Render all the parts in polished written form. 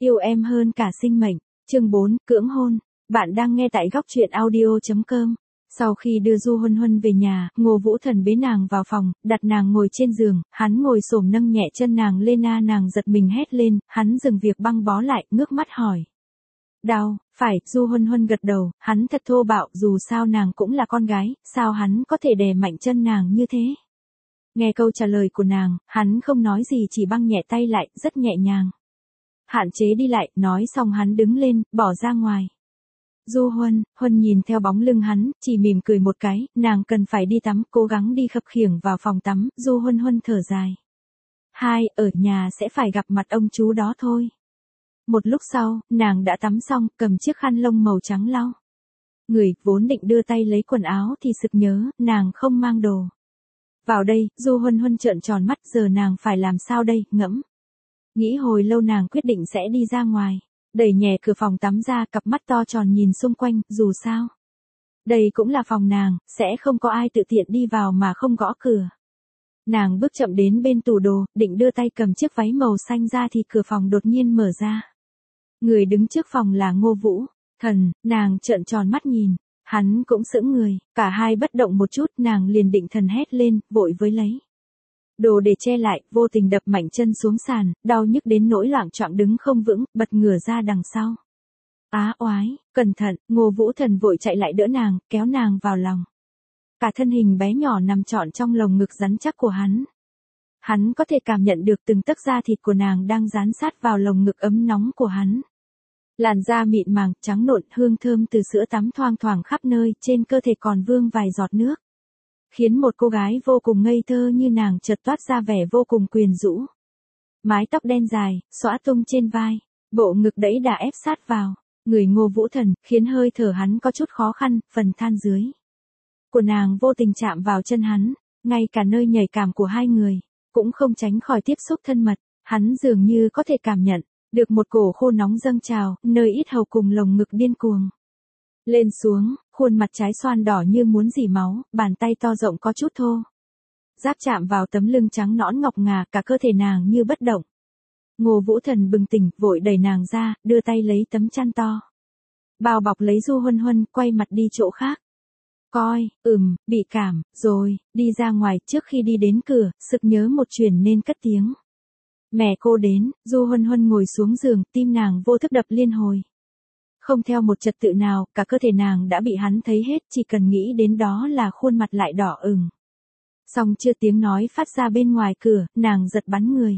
Yêu em hơn cả sinh mệnh. Chương 4, cưỡng hôn. Bạn đang nghe tại góc truyện audio.com. Sau khi đưa Du Huân Huân về nhà, Ngô Vũ Thần bế nàng vào phòng, đặt nàng ngồi trên giường, hắn ngồi xổm nâng nhẹ chân nàng lên, nàng giật mình hét lên, hắn dừng việc băng bó lại, ngước mắt hỏi. Đau, phải, Du Huân Huân gật đầu, hắn thật thô bạo, dù sao nàng cũng là con gái, sao hắn có thể đè mạnh chân nàng như thế? Nghe câu trả lời của nàng, hắn không nói gì chỉ băng nhẹ tay lại, rất nhẹ nhàng. Hạn chế đi lại, nói xong hắn đứng lên, bỏ ra ngoài. Du Huân nhìn theo bóng lưng hắn, chỉ mỉm cười một cái, nàng cần phải đi tắm, cố gắng đi khập khiễng vào phòng tắm, Du Huân thở dài. Ở nhà sẽ phải gặp mặt ông chú đó thôi. Một lúc sau, nàng đã tắm xong, cầm chiếc khăn lông màu trắng lau người, vốn định đưa tay lấy quần áo thì sực nhớ, nàng không mang đồ. Vào đây, Du Huân trợn tròn mắt, giờ nàng phải làm sao đây, ngẫm. Nghĩ hồi lâu nàng quyết định sẽ đi ra ngoài. Đẩy nhẹ cửa phòng tắm ra, cặp mắt to tròn nhìn xung quanh, dù sao. Đây cũng là phòng nàng, sẽ không có ai tự tiện đi vào mà không gõ cửa. Nàng bước chậm đến bên tủ đồ, định đưa tay cầm chiếc váy màu xanh ra thì cửa phòng đột nhiên mở ra. Người đứng trước phòng là Ngô Vũ Thần, nàng trợn tròn mắt nhìn. Hắn cũng sững người, cả hai bất động một chút, nàng liền định thần hét lên, vội với lấy đồ để che lại, vô tình đập mạnh chân xuống sàn, đau nhức đến nỗi loạng choạng đứng không vững, bật ngửa ra đằng sau. Á oái, cẩn thận, Ngô Vũ Thần vội chạy lại đỡ nàng, kéo nàng vào lòng. Cả thân hình bé nhỏ nằm trọn trong lồng ngực rắn chắc của hắn. Hắn có thể cảm nhận được từng tấc da thịt của nàng đang dán sát vào lồng ngực ấm nóng của hắn. Làn da mịn màng, trắng nộn, hương thơm từ sữa tắm thoang thoảng khắp nơi, trên cơ thể còn vương vài giọt nước. Khiến một cô gái vô cùng ngây thơ như nàng chợt toát ra vẻ vô cùng quyến rũ. Mái tóc đen dài, xõa tung trên vai, bộ ngực đẫy đà ép sát vào người Ngô Vũ Thần, khiến hơi thở hắn có chút khó khăn, phần than dưới của nàng vô tình chạm vào chân hắn, ngay cả nơi nhạy cảm của hai người, cũng không tránh khỏi tiếp xúc thân mật, hắn dường như có thể cảm nhận được một cổ khô nóng dâng trào, nơi yết hầu cùng lồng ngực điên cuồng lên xuống, khuôn mặt trái xoan đỏ như muốn rỉ máu, bàn tay to rộng có chút thô ráp chạm vào tấm lưng trắng nõn ngọc ngà, cả cơ thể nàng như bất động. Ngô Vũ Thần bừng tỉnh, vội đẩy nàng ra, đưa tay lấy tấm chăn to bao bọc lấy Du Huân, quay mặt đi chỗ khác. Coi, bị cảm, rồi, đi ra ngoài, trước khi đi đến cửa, sực nhớ một chuyện nên cất tiếng. Mẹ cô đến, Du Huân ngồi xuống giường, tim nàng vô thức đập liên hồi. Không theo một trật tự nào, cả cơ thể nàng đã bị hắn thấy hết, chỉ cần nghĩ đến đó là khuôn mặt lại đỏ ửng. Xong chưa tiếng nói phát ra bên ngoài cửa, nàng giật bắn người.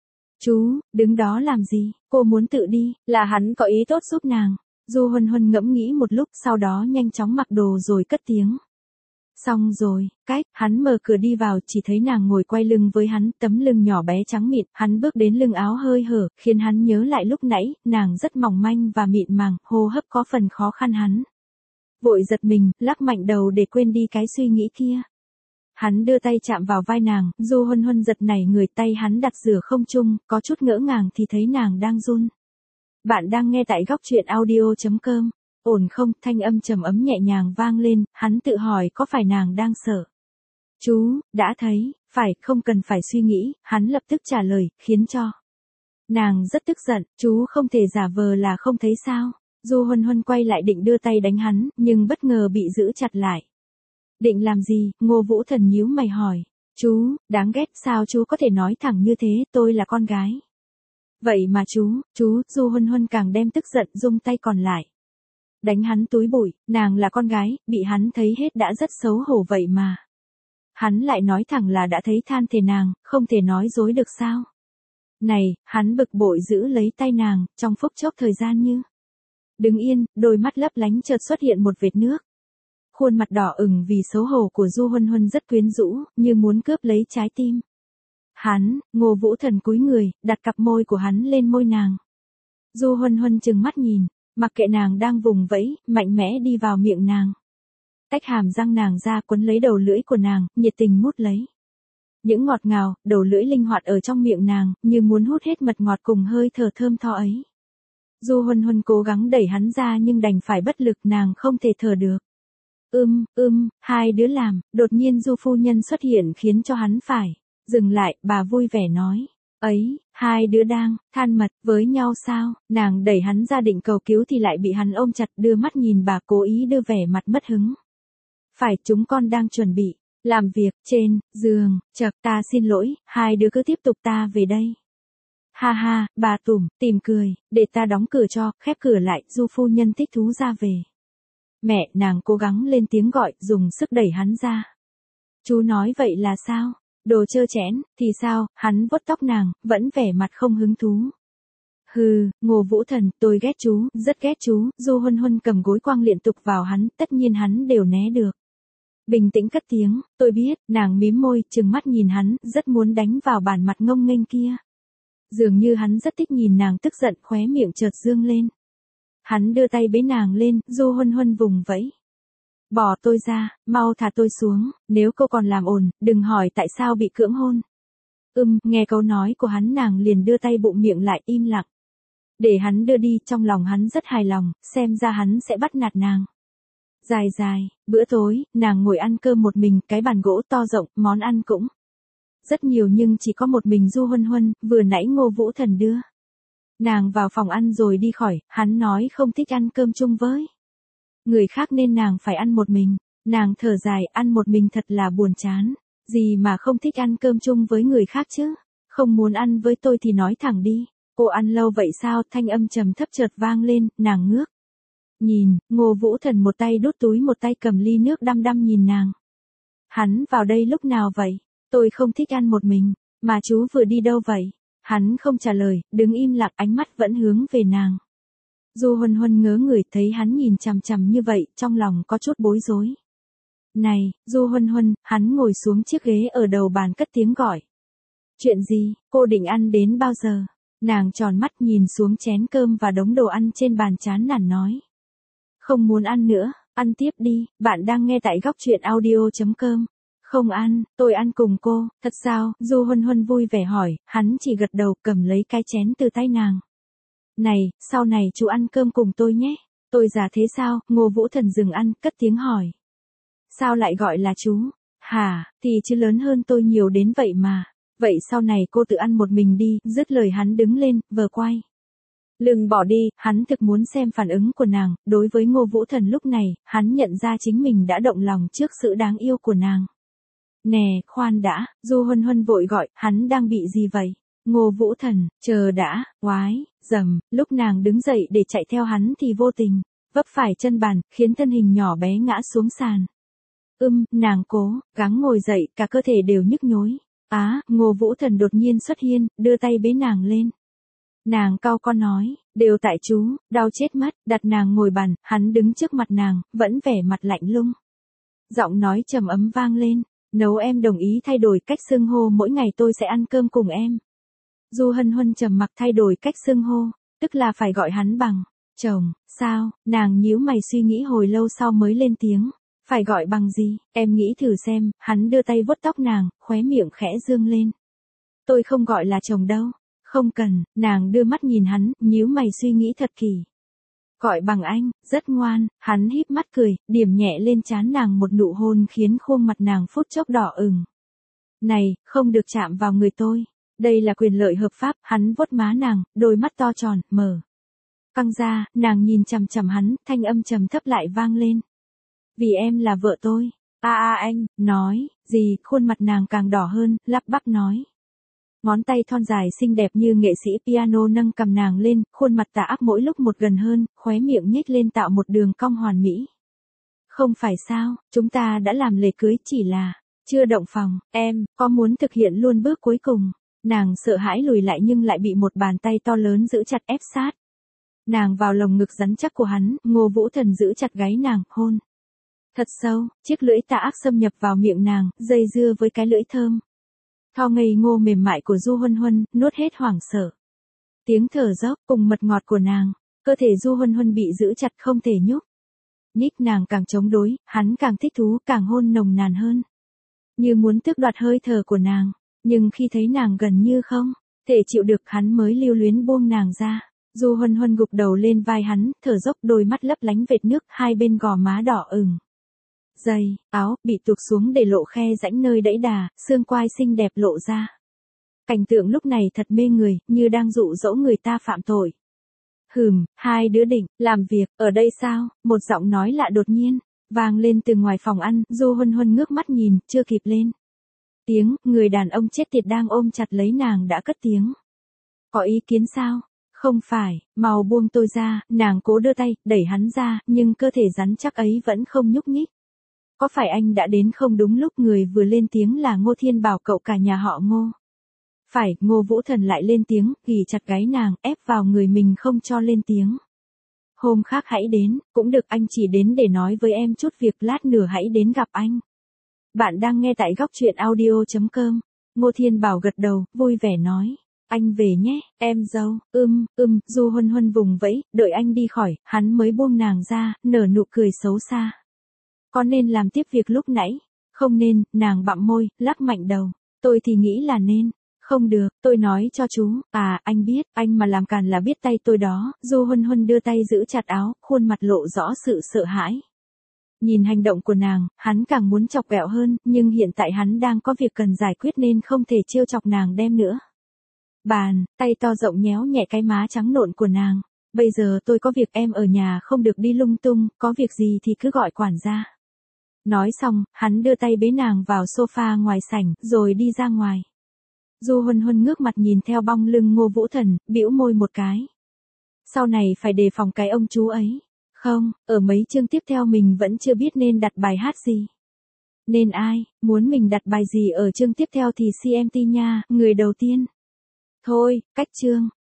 Chú, đứng đó làm gì, cô muốn tự đi, là hắn có ý tốt giúp nàng. Du Huân ngẫm nghĩ một lúc, sau đó nhanh chóng mặc đồ rồi cất tiếng. Xong rồi, hắn mở cửa đi vào, chỉ thấy nàng ngồi quay lưng với hắn, tấm lưng nhỏ bé trắng mịn, hắn bước đến lưng áo hơi hở, khiến hắn nhớ lại lúc nãy, nàng rất mỏng manh và mịn màng, hô hấp có phần khó khăn hắn. Vội giật mình, lắc mạnh đầu để quên đi cái suy nghĩ kia. Hắn đưa tay chạm vào vai nàng, Du Huân giật nảy người, tay hắn đặt giữa không trung, có chút ngỡ ngàng thì thấy nàng đang run. Bạn đang nghe tại góc truyện audio.com. Ổn không, thanh âm trầm ấm nhẹ nhàng vang lên, hắn tự hỏi có phải nàng đang sợ. Chú, đã thấy, phải, không cần phải suy nghĩ, hắn lập tức trả lời, khiến cho nàng rất tức giận, chú không thể giả vờ là không thấy sao. Du Huân quay lại định đưa tay đánh hắn, nhưng bất ngờ bị giữ chặt lại. Định làm gì, Ngô Vũ Thần nhíu mày hỏi. Chú, đáng ghét, sao chú có thể nói thẳng như thế, tôi là con gái. Vậy mà chú, Du Huân càng đem tức giận, rung tay còn lại đánh hắn túi bụi, nàng là con gái, bị hắn thấy hết đã rất xấu hổ vậy mà. Hắn lại nói thẳng là đã thấy, than thề nàng, không thể nói dối được sao. Này, hắn bực bội giữ lấy tay nàng, trong phút chốc thời gian như đứng yên, đôi mắt lấp lánh chợt xuất hiện một vệt nước. Khuôn mặt đỏ ửng vì xấu hổ của Du Huân rất quyến rũ, như muốn cướp lấy trái tim. Ngô Vũ Thần cúi người, đặt cặp môi của hắn lên môi nàng. Du Huân trừng mắt nhìn, mặc kệ nàng đang vùng vẫy, mạnh mẽ đi vào miệng nàng. Tách hàm răng nàng ra, quấn lấy đầu lưỡi của nàng, nhiệt tình mút lấy. Những ngọt ngào, đầu lưỡi linh hoạt ở trong miệng nàng, như muốn hút hết mật ngọt cùng hơi thở thơm tho ấy. Du Huân cố gắng đẩy hắn ra nhưng đành phải bất lực, nàng không thể thở được. Hai đứa làm, đột nhiên Du phu nhân xuất hiện khiến cho hắn phải dừng lại, bà vui vẻ nói. Ấy, hai đứa đang than mật với nhau sao? Nàng đẩy hắn ra định cầu cứu thì lại bị hắn ôm chặt, đưa mắt nhìn bà, cố ý đưa vẻ mặt mất hứng. Phải, chúng con đang chuẩn bị làm việc trên giường. Chậc, ta xin lỗi, hai đứa cứ tiếp tục, ta về đây. Ha ha, bà tủm tỉm cười, để ta đóng cửa cho. Khép cửa lại, Du phu nhân thích thú ra về. Mẹ, nàng cố gắng lên tiếng gọi, dùng sức đẩy hắn ra. Chú nói vậy là sao? Đồ trơ trẽn, thì sao? Hắn vuốt tóc nàng, vẫn vẻ mặt không hứng thú. Hừ, Ngô Vũ Thần, tôi ghét chú, rất ghét chú. Du Huân Huân cầm gối quăng liên tục vào hắn, tất nhiên hắn đều né được. Bình tĩnh cất tiếng, tôi biết. Nàng mím môi, trừng mắt nhìn hắn, rất muốn đánh vào bàn mặt ngông nghênh kia. Dường như hắn rất thích nhìn nàng tức giận, khóe miệng chợt dương lên. Hắn đưa tay bế nàng lên, Du Huân Huân vùng vẫy. Bỏ tôi ra, mau thả tôi xuống, nếu cô còn làm ồn, đừng hỏi tại sao bị cưỡng hôn. Nghe câu nói của hắn, nàng liền đưa tay bụng miệng lại, im lặng. Để hắn đưa đi, trong lòng hắn rất hài lòng, xem ra hắn sẽ bắt nạt nàng. Dài, bữa tối, nàng ngồi ăn cơm một mình, cái bàn gỗ to rộng, món ăn cũng rất nhiều nhưng chỉ có một mình Du Huân Huân, vừa nãy Ngô Vũ Thần đưa. Nàng vào phòng ăn rồi đi khỏi, hắn nói không thích ăn cơm chung với người khác nên nàng phải ăn một mình. Nàng thở dài, ăn một mình thật là buồn chán. Gì mà không thích ăn cơm chung với người khác chứ? Không muốn ăn với tôi thì nói thẳng đi. Cô ăn lâu vậy sao? Thanh âm trầm thấp chợt vang lên, nàng ngước nhìn, Ngô Vũ Thần một tay đút túi một tay cầm ly nước, đăm đăm nhìn nàng. Hắn vào đây lúc nào vậy? Tôi không thích ăn một mình, mà chú vừa đi đâu vậy? Hắn không trả lời, đứng im lặng, ánh mắt vẫn hướng về nàng. Du Huân Huân ngớ người, thấy hắn nhìn chằm chằm như vậy, trong lòng có chút bối rối. Này, Du Huân Huân, hắn ngồi xuống chiếc ghế ở đầu bàn cất tiếng gọi. Chuyện gì, cô định ăn đến bao giờ? Nàng tròn mắt nhìn xuống chén cơm và đống đồ ăn trên bàn, chán nản nói. Không muốn ăn nữa, ăn tiếp đi. Bạn đang nghe tại góc truyện audio.com. Không ăn, tôi ăn cùng cô. Thật sao? Du Huân Huân vui vẻ hỏi, hắn chỉ gật đầu, cầm lấy cái chén từ tay nàng. Này, sau này chú ăn cơm cùng tôi nhé. Tôi già thế sao? Ngô Vũ Thần dừng ăn, cất tiếng hỏi. Sao lại gọi là chú? Hả, thì chứ lớn hơn tôi nhiều đến vậy mà. Vậy sau này cô tự ăn một mình đi. Dứt lời hắn đứng lên, vờ quay lưng bỏ đi. Hắn thực muốn xem phản ứng của nàng. Đối với Ngô Vũ Thần lúc này, hắn nhận ra chính mình đã động lòng trước sự đáng yêu của nàng. Nè, khoan đã. Du Huân Huân vội gọi, hắn đang bị gì vậy? Ngô Vũ Thần, chờ đã, oái, dầm, lúc nàng đứng dậy để chạy theo hắn thì vô tình vấp phải chân bàn, khiến thân hình nhỏ bé ngã xuống sàn. Nàng cố gắng ngồi dậy, cả cơ thể đều nhức nhối. Ngô Vũ Thần đột nhiên xuất hiện, đưa tay bế nàng lên. Nàng cau con nói, đều tại chú, đau chết mất. Đặt nàng ngồi bàn, hắn đứng trước mặt nàng, vẫn vẻ mặt lạnh lùng. Giọng nói trầm ấm vang lên, nếu em đồng ý thay đổi cách xưng hô, mỗi ngày tôi sẽ ăn cơm cùng em. Du Huân Huân trầm mặc, thay đổi cách xưng hô, tức là phải gọi hắn bằng chồng, sao? Nàng nhíu mày suy nghĩ hồi lâu sau mới lên tiếng, phải gọi bằng gì? Em nghĩ thử xem. Hắn đưa tay vuốt tóc nàng, khóe miệng khẽ dương lên. Tôi không gọi là chồng đâu. Không cần. Nàng đưa mắt nhìn hắn, nhíu mày suy nghĩ thật kỳ. Gọi bằng anh, rất ngoan. Hắn híp mắt cười, điểm nhẹ lên trán nàng một nụ hôn khiến khuôn mặt nàng phút chốc đỏ ửng. Này, không được chạm vào người tôi. Đây là quyền lợi hợp pháp. Hắn vuốt má nàng, đôi mắt to tròn, mở căng ra. Nàng nhìn chằm chằm hắn, thanh âm trầm thấp lại vang lên. Vì em là vợ tôi. Anh, nói, gì? Khuôn mặt nàng càng đỏ hơn, lắp bắp nói. Ngón tay thon dài xinh đẹp như nghệ sĩ piano nâng cầm nàng lên, khuôn mặt tà ác mỗi lúc một gần hơn, khóe miệng nhếch lên tạo một đường cong hoàn mỹ. Không phải sao, chúng ta đã làm lễ cưới, chỉ là chưa động phòng. Em có muốn thực hiện luôn bước cuối cùng? Nàng sợ hãi lùi lại nhưng lại bị một bàn tay to lớn giữ chặt ép sát. Nàng vào lồng ngực rắn chắc của hắn, Ngô Vũ Thần giữ chặt gáy nàng, hôn thật sâu, chiếc lưỡi tà ác xâm nhập vào miệng nàng, dây dưa với cái lưỡi thơm tho ngây ngô mềm mại của Du Huân Huân, nuốt hết hoảng sợ. Tiếng thở dốc cùng mật ngọt của nàng, cơ thể Du Huân Huân bị giữ chặt không thể nhúc nhích. Nàng càng chống đối, hắn càng thích thú, càng hôn nồng nàn hơn, như muốn tước đoạt hơi thở của nàng. Nhưng khi thấy nàng gần như không thể chịu được, hắn mới lưu luyến buông nàng ra. Du Huân Huân gục đầu lên vai hắn, thở dốc, đôi mắt lấp lánh vệt nước, hai bên gò má đỏ ửng. Giày, áo, bị tuột xuống để lộ khe rãnh nơi đẫy đà, xương quai xinh đẹp lộ ra. Cảnh tượng lúc này thật mê người, như đang dụ dỗ người ta phạm tội. Hai đứa định làm việc ở đây sao? Một giọng nói lạ đột nhiên vang lên từ ngoài phòng ăn. Du Huân Huân ngước mắt nhìn, chưa kịp lên tiếng, người đàn ông chết tiệt đang ôm chặt lấy nàng đã cất tiếng. Có ý kiến sao? Không phải, mau buông tôi ra. Nàng cố đưa tay đẩy hắn ra, nhưng cơ thể rắn chắc ấy vẫn không nhúc nhích. Có phải anh đã đến không đúng lúc? Người vừa lên tiếng là Ngô Thiên Bảo, cậu cả nhà họ Ngô. Phải, Ngô Vũ Thần lại lên tiếng, ghì chặt gáy nàng, ép vào người mình không cho lên tiếng. Hôm khác hãy đến, cũng được, anh chỉ đến để nói với em chút việc, lát nữa hãy đến gặp anh. Bạn đang nghe tại góc truyện audio.com. Ngô Thiên Bảo gật đầu, vui vẻ nói. Anh về nhé, em dâu. Du Huân Huân vùng vẫy, đợi anh đi khỏi, hắn mới buông nàng ra, nở nụ cười xấu xa. Có nên làm tiếp việc lúc nãy? Không nên, nàng bặm môi, lắc mạnh đầu. Tôi thì nghĩ là nên. Không được, tôi nói cho chú. À, anh biết, anh mà làm càn là biết tay tôi đó. Du Huân Huân đưa tay giữ chặt áo, khuôn mặt lộ rõ sự sợ hãi. Nhìn hành động của nàng, hắn càng muốn chọc ghẹo hơn, nhưng hiện tại hắn đang có việc cần giải quyết nên không thể trêu chọc nàng đem nữa. Bàn, tay to rộng nhéo nhẹ cái má trắng nộn của nàng. Bây giờ tôi có việc, em ở nhà không được đi lung tung, có việc gì thì cứ gọi quản gia. Nói xong, hắn đưa tay bế nàng vào sofa ngoài sảnh, rồi đi ra ngoài. Du Huân Huân ngước mặt nhìn theo bóng lưng Ngô Vũ Thần, bĩu môi một cái. Sau này phải đề phòng cái ông chú ấy. Không, ở mấy chương tiếp theo mình vẫn chưa biết nên đặt bài hát gì. Nên ai, muốn mình đặt bài gì ở chương tiếp theo thì CMT nha, người đầu tiên. Thôi, cách chương.